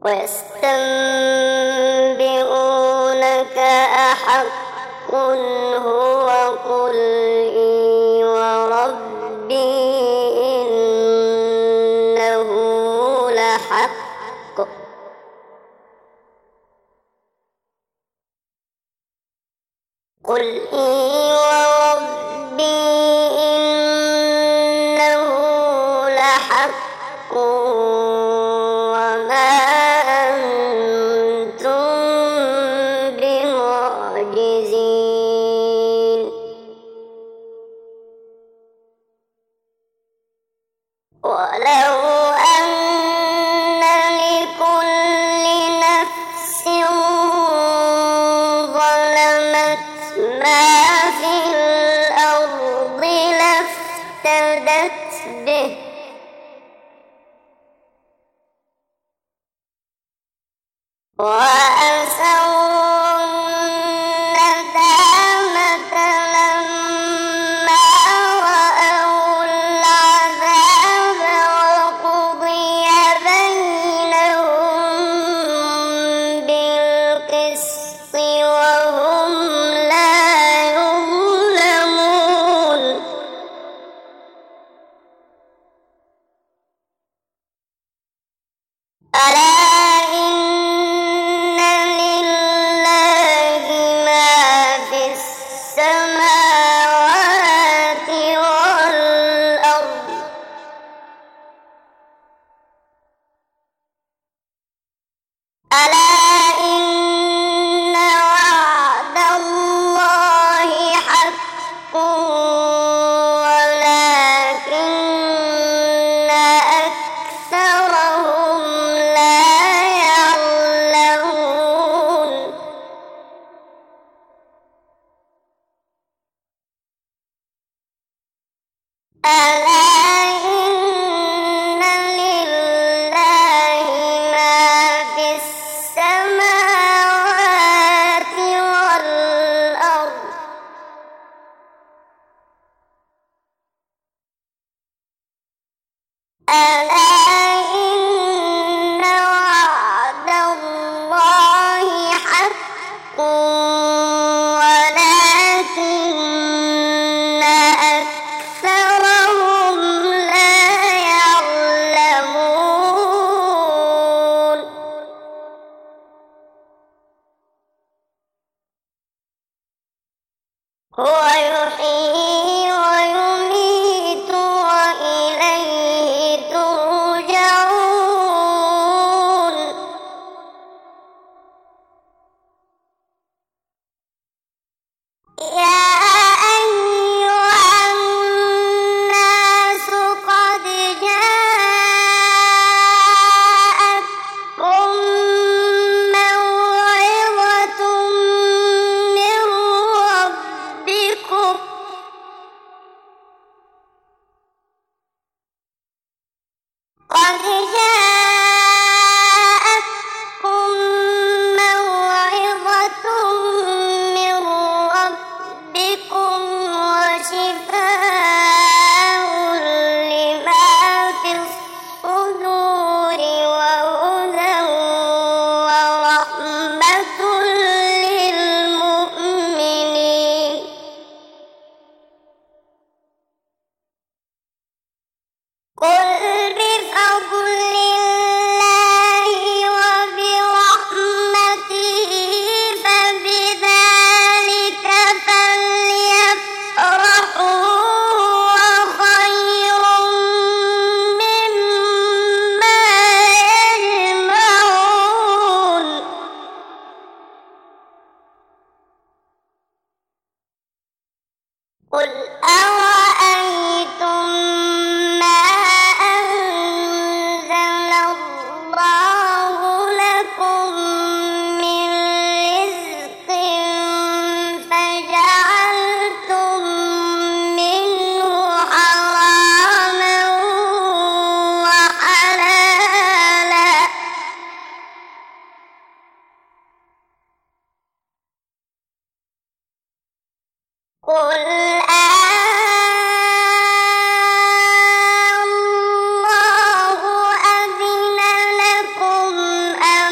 ويستنبئونك أحق هو قل إي وربي إنه لحق قل إي وربي إنه لحق وما أنتم بمعجزين ولو أن لكل نفس ظلمت ما في الأرض لافتدت به وأسروا الندامة لما رأوا العذاب وقضي بينهم بالقسط وهم لا يظلمون ألا إن لله ما في السماوات والأرض ألا إن وعد الله حق ولكن أكثرهم لا يعلمون ألا إن لله ما في السماوات والأرض ألا إن وعد الله حق ولكن أكثرهم لا يعلمون هو يحيي ويميت وإليه ترجعون يا أيها الناس قد جاءتكم موعظة من ربكم قد جاءتكم موعظة من ربكم وشفاء لما في الصدور وهدى ورحمة للمؤمنين قل بفضل الله وبرحمته فبذلك فليفرحوا هو خير مما يجمعون قل أرأيتم ما أنزل الله لكم من رزق فجعلتم منه حراما وحلالا قل الله أذن لكم أم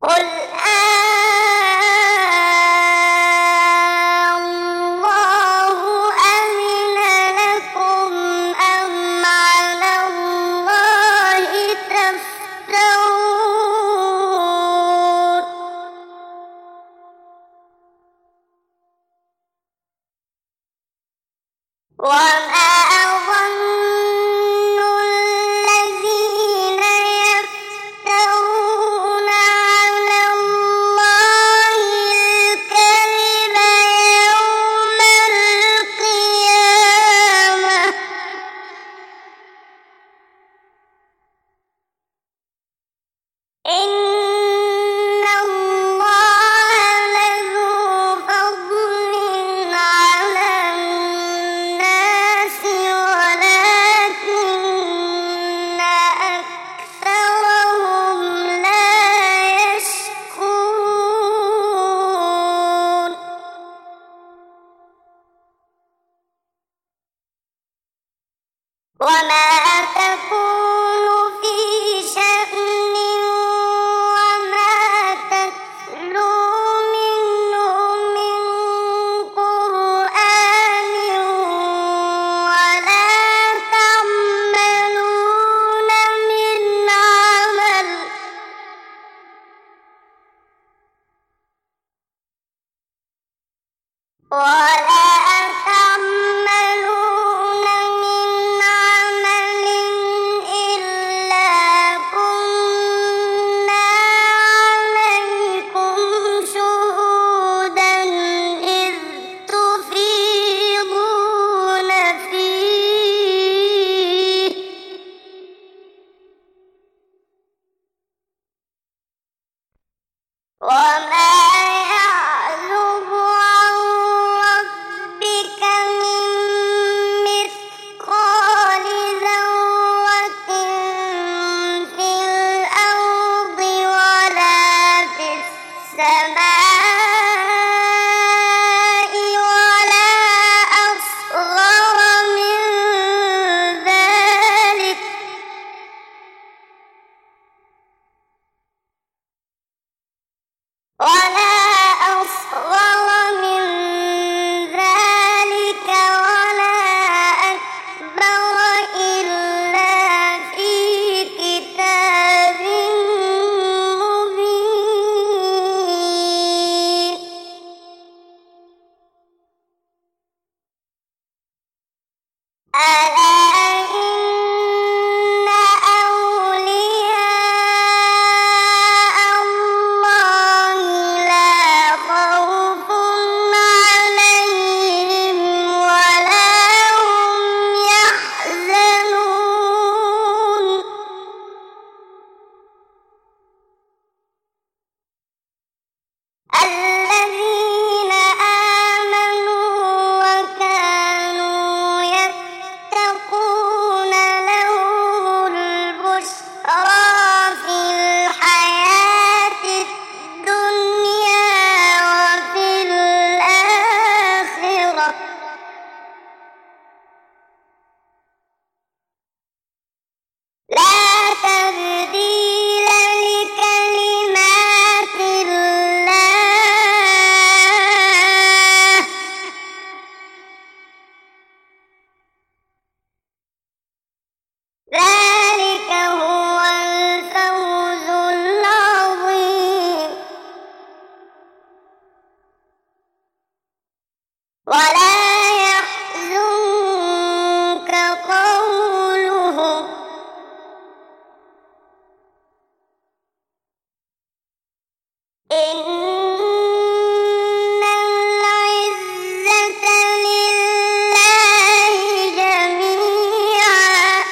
قل الله أذن لكم أم على الله تفترون وما أظن الذين يفترون على الله الكذب يوم القيامة إن الله لذو فضل على الناس ولكن أكثرهم لا يشكرون وما تكون في شأن وما تتلو منه من قرآن ولا تعملون من عمل إلا كنا عليكم شهودا إذ تفيضون فيه وما يعزب عن ربك من مثقال ذرة في الأرض ولا في السماء ولا أصغر من ذلك ولا أكبر إلا في كتاب مبين ألا إن أولياء الله لا خوف عليهم ولا هم يحزنون الذين آمنوا وكانوا يتقون لهم البشرى في الحياة الدنيا وفي الآخرة لا تبديل لكلمات الله ذلك هو الفوز العظيم ولا يحزنك قولهم إن العزة لله جميعا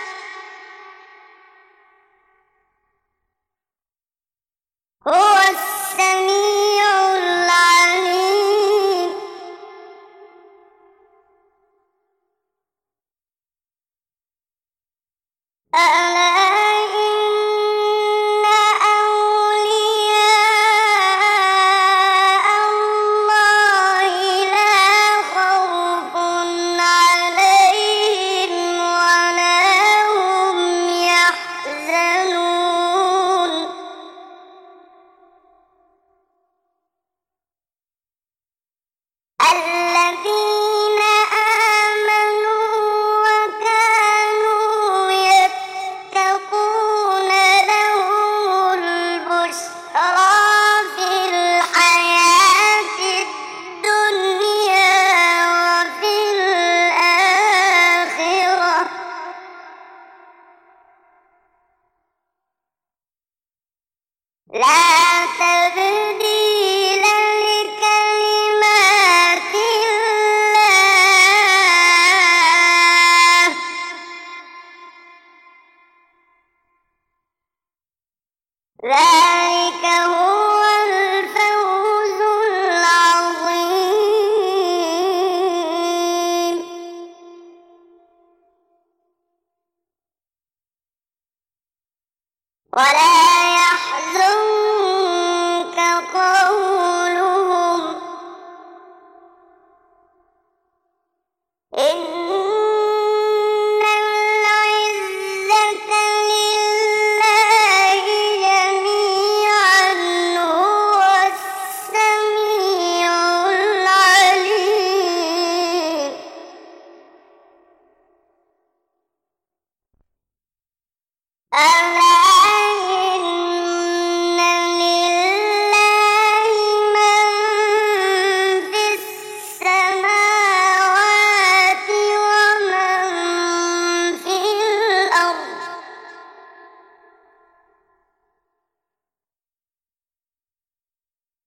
هو السميع العليم ألا إن أولياء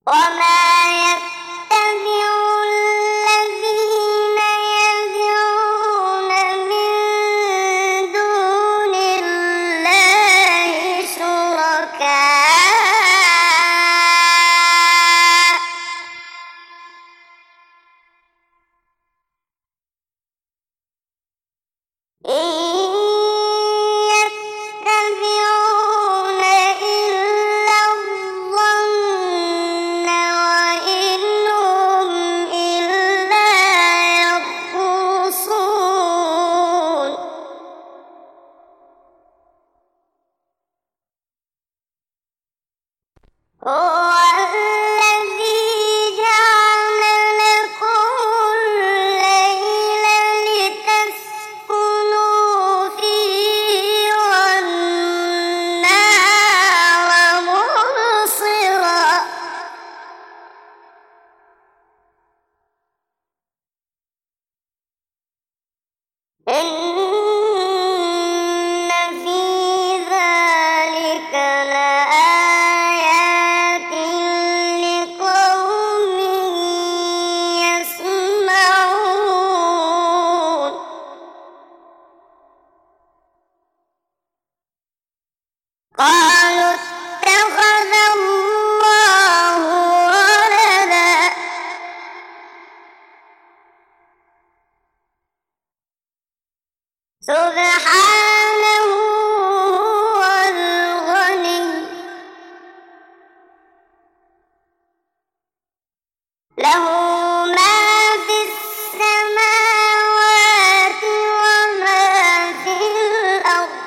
وما يتبع الذين يدعون من دون الله شركاء إن يتبعون إلا الظن وإن هم إلا يخرصون هو الذي جعل لكم الليل لتسكنوا فيه والنهار مبصرا إن في ذلك لآيات لقوم يسمعون قالوا اتخذ الله ولدا سبحانه هو الغني له ما في السماوات وما في الأرض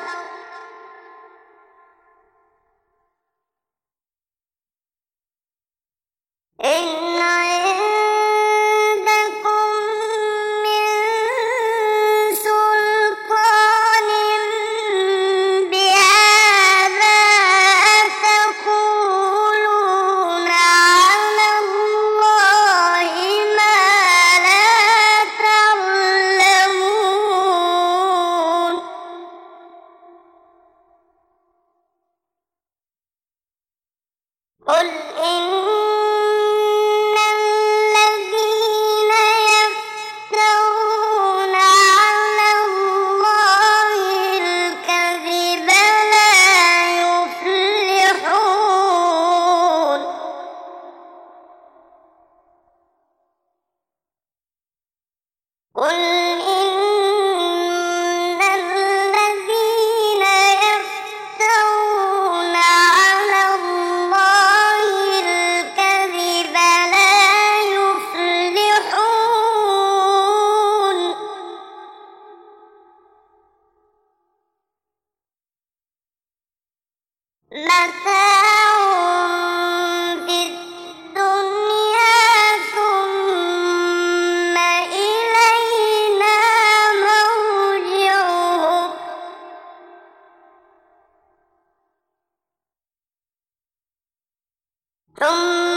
إن عندكم من سلطان بهذا أتقولون على الله ما لا تعلمون قل إن الذين يفترون على الله الكذب لا يفلحون قل إن الذين يفترون على الله الكذب لا يفلحون متاع في الدنيا ثم إلينا مرجعهم ثم